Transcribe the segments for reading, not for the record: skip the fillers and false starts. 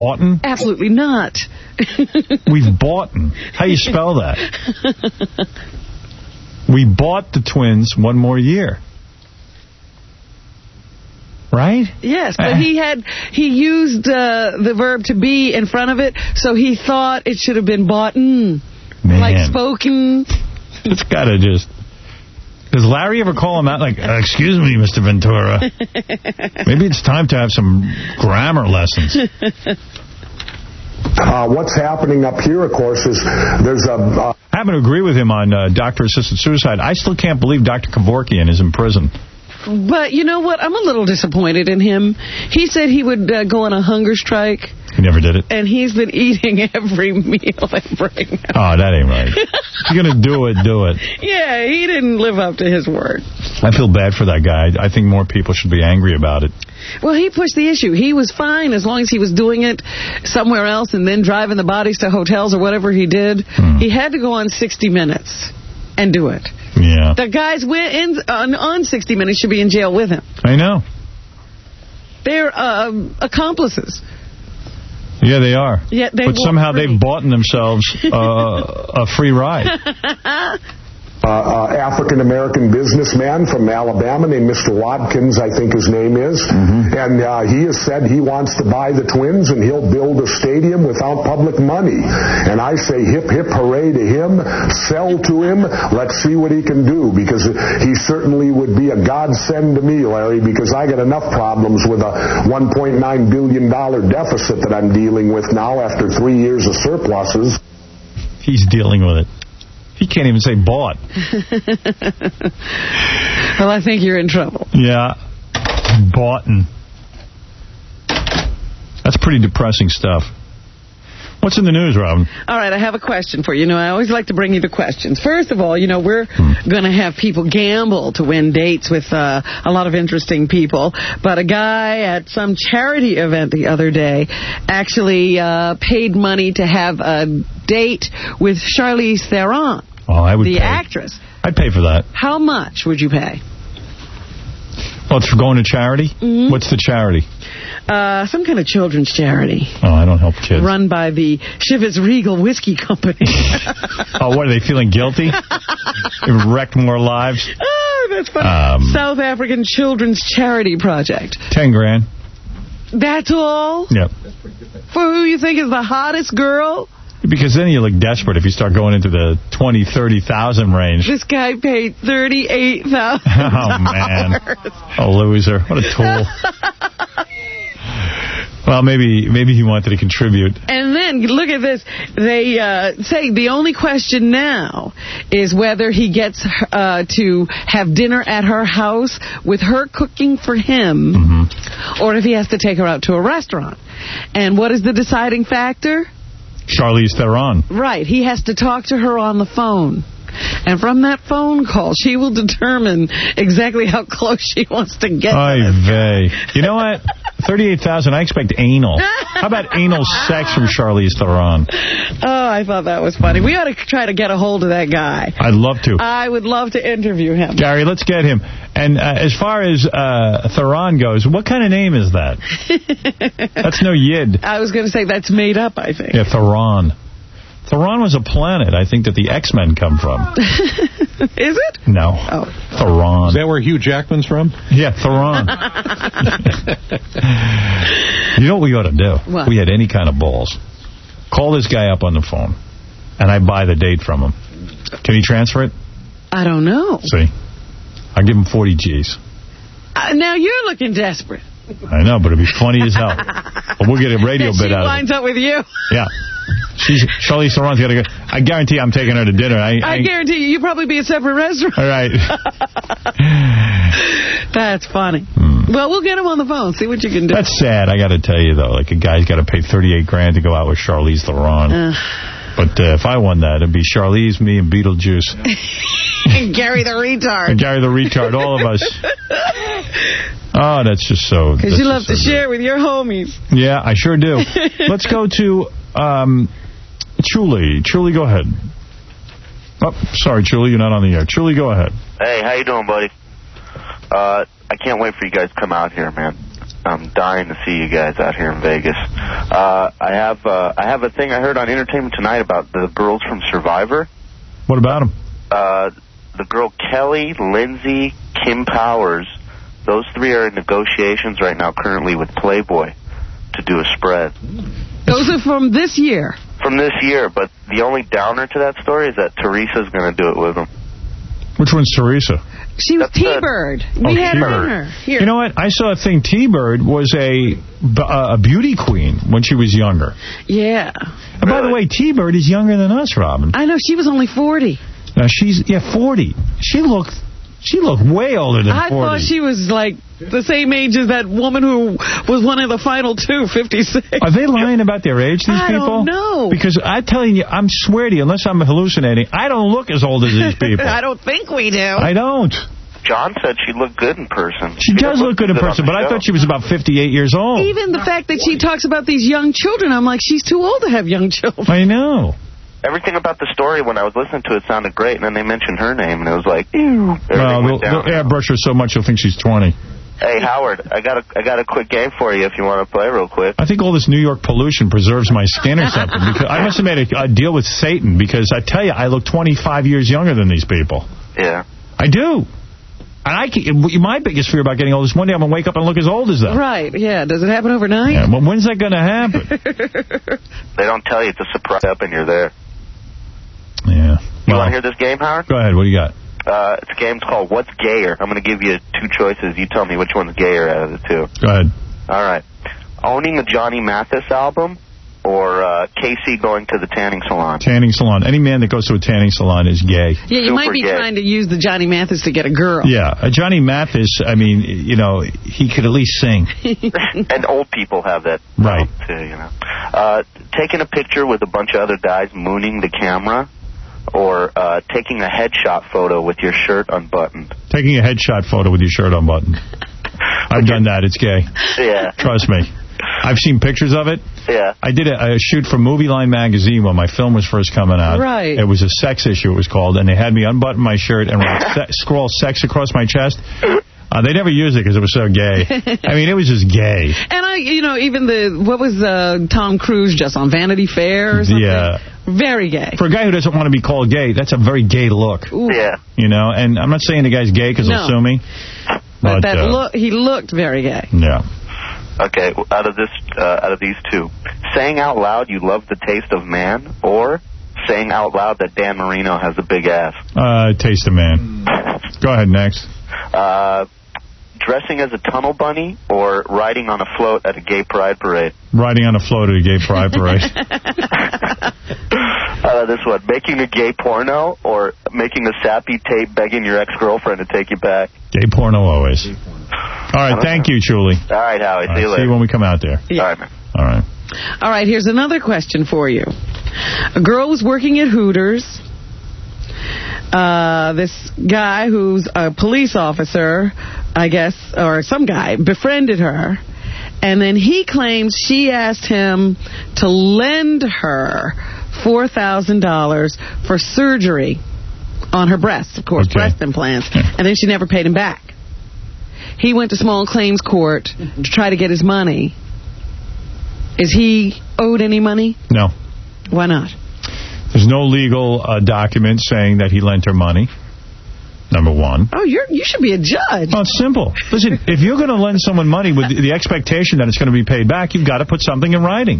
boughten? Absolutely not. We've boughten. How you spell that? We bought the twins one more year. Right? Yes, but he used the verb to be in front of it, so he thought it should have been boughten. Like spoken. It's got to just... Does Larry ever call him out like, excuse me, Mr. Ventura? Maybe it's time to have some grammar lessons. What's happening up here, of course, is there's a... I happen to agree with him on doctor-assisted suicide. I still can't believe Dr. Kevorkian is in prison. But you know what? I'm a little disappointed in him. He said he would go on a hunger strike. He never did it. And he's been eating every meal they bring out. Oh, that ain't right. If you're going to do it, do it. Yeah, he didn't live up to his word. I feel bad for that guy. I think more people should be angry about it. Well, he pushed the issue. He was fine as long as he was doing it somewhere else and then driving the bodies to hotels or whatever he did. He had to go on 60 Minutes and do it. Yeah. The guys on 60 Minutes should be in jail with him. I know. They're accomplices. Yeah, they are. Yeah, but somehow they've bought themselves a free ride. African-American businessman from Alabama named Mr. Watkins, I think his name is. And he has said he wants to buy the Twins and he'll build a stadium without public money. And I say hip, hip, hooray to him. Sell to him. Let's see what he can do, because he certainly would be a godsend to me, Larry, because I got enough problems with a $1.9 billion deficit that I'm dealing with now after 3 years of surpluses. He's dealing with it. He can't even say bought. Well, I think you're in trouble. Yeah. Boughten. That's pretty depressing stuff. What's in the news, Robin? All right, I have a question for you. You know, I always like to bring you the questions. First of all, you know, we're going to have people gamble to win dates with a lot of interesting people. But a guy at some charity event the other day actually paid money to have a date with Charlize Theron, the actress. I'd pay for that. How much would you pay? Well, it's for going to charity? What's the charity? Some kind of children's charity. Oh, I don't help kids. Run by the Chivas Regal Whiskey Company. Oh, what, are they feeling guilty? They've wrecked more lives? Oh, that's funny. South African Children's Charity Project. 10 grand. That's all? Yep. For who you think is the hottest girl? Because then you look desperate if you start going into the 20, 30,000 range. This guy paid $38,000. Oh, man. A loser. What a tool. Well, maybe he wanted to contribute. And then, look at this. They say the only question now is whether he gets to have dinner at her house with her cooking for him, or if he has to take her out to a restaurant. And what is the deciding factor? Charlize Theron. Right. He has to talk to her on the phone. And from that phone call, she will determine exactly how close she wants to get. You know what? 38,000. I expect anal. How about anal sex from Charlize Theron? Oh, I thought that was funny. We ought to try to get a hold of that guy. I'd love to. I would love to interview him. Gary, let's get him. And as far as Theron goes, what kind of name is that? That's no Yid. I was going to say that's made up, I think. Yeah, Theron. Theron was a planet, I think, that the X-Men come from. Is it? No. Oh. Theron. Is that where Hugh Jackman's from? Yeah, Theron. You know what we ought to do? What? We had any kind of balls. Call this guy up on the phone, and I buy the date from him. Can he transfer it? I don't know. See? I'll give him 40 G's. Now you're looking desperate. I know, but it'd be funny as hell. But we'll get a radio bit out of it. She winds up with you. Yeah. Charlize Theron's got to go. I guarantee I'm taking her to dinner. I guarantee you probably be a separate restaurant. All right. That's funny. Well, we'll get him on the phone. See what you can do. That's sad. I got to tell you, though. Like, a guy's got to pay 38 grand to go out with Charlize Theron. But if I won that, it'd be Charlize, me, and Beetlejuice. And Gary the retard. And Gary the retard, all of us. Oh, that's just so... Because you love to share with your homies. Yeah, I sure do. Let's go to Chuli. Chuli, go ahead. Oh, sorry, Chuli, you're not on the air. Chuli, go ahead. Hey, how you doing, buddy? I can't wait for you guys to come out here, man. I'm dying to see you guys out here in Vegas. I have a thing I heard on Entertainment Tonight about the girls from Survivor. What about them? The girl Kelly, Lindsay, Kim Powers, those three are in negotiations right now currently with Playboy to do a spread. Those are from this year. From this year, but the only downer to that story is that Teresa's going to do it with them. Which one's Teresa? She was T-Bird. We had her on her. Here. You know what? I saw a thing. T-Bird was a beauty queen when she was younger. Yeah. And by the way, T-Bird is younger than us, Robin. I know. She was only 40. Now, she's 40. She looked way older than 40. I thought she was like the same age as that woman who was one of the final two, 56. Are they lying about their age, these people? I don't know. Because I'm telling you, I swear to you, unless I'm hallucinating, I don't look as old as these people. I don't think we do. I don't. John said she looked good in person. She does look good in person, but I thought she was about 58 years old. Even the fact that she talks about these young children, I'm like, she's too old to have young children. I know. Everything about the story, when I was listening to it, sounded great, and then they mentioned her name, and it was like, ew. Well, they'll airbrush her so much you'll think she's 20. Hey, Howard, I got a quick game for you if you want to play real quick. I think all this New York pollution preserves my skin or something. Because I must have made a deal with Satan, because I tell you, I look 25 years younger than these people. Yeah. I do. And my biggest fear about getting old is one day I'm going to wake up and look as old as them. Right, yeah. Does it happen overnight? Yeah, well, when's that going to happen? They don't tell you. It's a surprise up and you're there. Yeah. You want to hear this game, Howard? Go ahead. What do you got? It's a game called What's Gayer? I'm going to give you two choices. You tell me which one's gayer out of the two. Go ahead. All right. Owning a Johnny Mathis album or Casey going to the tanning salon? Tanning salon. Any man that goes to a tanning salon is gay. Yeah, you might be trying to use the Johnny Mathis to get a girl. Yeah. Johnny Mathis, I mean, you know, he could at least sing. And old people have that. Right. Too, you know. Taking a picture with a bunch of other guys mooning the camera, or taking a headshot photo with your shirt unbuttoned. Taking a headshot photo with your shirt unbuttoned. I've done that. It's gay. Yeah. Trust me. I've seen pictures of it. Yeah. I did a shoot for Movie Line magazine when my film was first coming out. Right. It was a sex issue, it was called, and they had me unbutton my shirt and scroll sex across my chest. They never used it because it was so gay. I mean, it was just gay. And even what was Tom Cruise just on Vanity Fair or something? Yeah. Very gay. For a guy who doesn't want to be called gay, that's a very gay look. Ooh. Yeah. You know, and I'm not saying the guy's gay because he'll sue me. But he looked very gay. Yeah. Okay, out of these two, saying out loud you love the taste of man, or saying out loud that Dan Marino has a big ass? Taste of man. Go ahead, next. Dressing as a tunnel bunny or riding on a float at a gay pride parade? Riding on a float at a gay pride parade. This one, making a gay porno or making a sappy tape begging your ex-girlfriend to take you back? Gay porno always. All right, thank you, Julie. All right, Howie. See you later. See you when we come out there. Yeah. All right, man. All right. All right, here's another question for you. A girl was working at Hooters. This guy who's a police officer, I guess, or some guy, befriended her. And then he claims she asked him to lend her $4,000 for surgery on her breasts, of course, breast implants. And then she never paid him back. He went to small claims court to try to get his money. Is he owed any money? No. Why not? There's no legal document saying that he lent her money, number one. Oh, you should be a judge. Oh, it's simple. Listen, if you're going to lend someone money with the expectation that it's going to be paid back, you've got to put something in writing.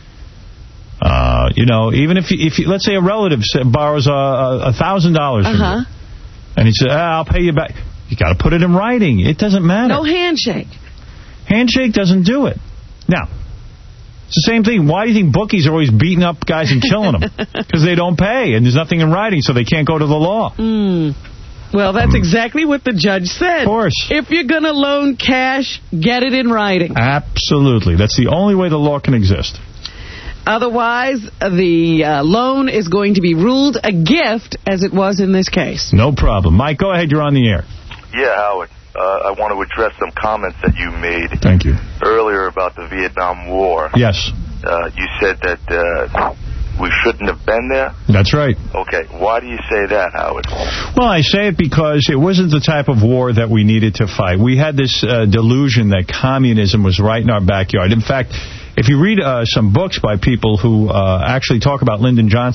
Even if you, let's say a relative borrows $1,000 from you, and he says, I'll pay you back. You got to put it in writing. It doesn't matter. No handshake. Handshake doesn't do it. Now, it's the same thing. Why do you think bookies are always beating up guys and killing them? Because they don't pay, and there's nothing in writing, so they can't go to the law. Well, that's exactly what the judge said. Of course. If you're going to loan cash, get it in writing. Absolutely. That's the only way the law can exist. Otherwise, the loan is going to be ruled a gift, as it was in this case. No problem. Mike, go ahead. You're on the air. Yeah, Howard. I want to address some comments that you made earlier about the Vietnam War. Yes. You said that we shouldn't have been there? That's right. Okay, why do you say that, Howard? Well, I say it because it wasn't the type of war that we needed to fight. We had this delusion that communism was right in our backyard. In fact, if you read some books by people who actually talk about Lyndon Johnson,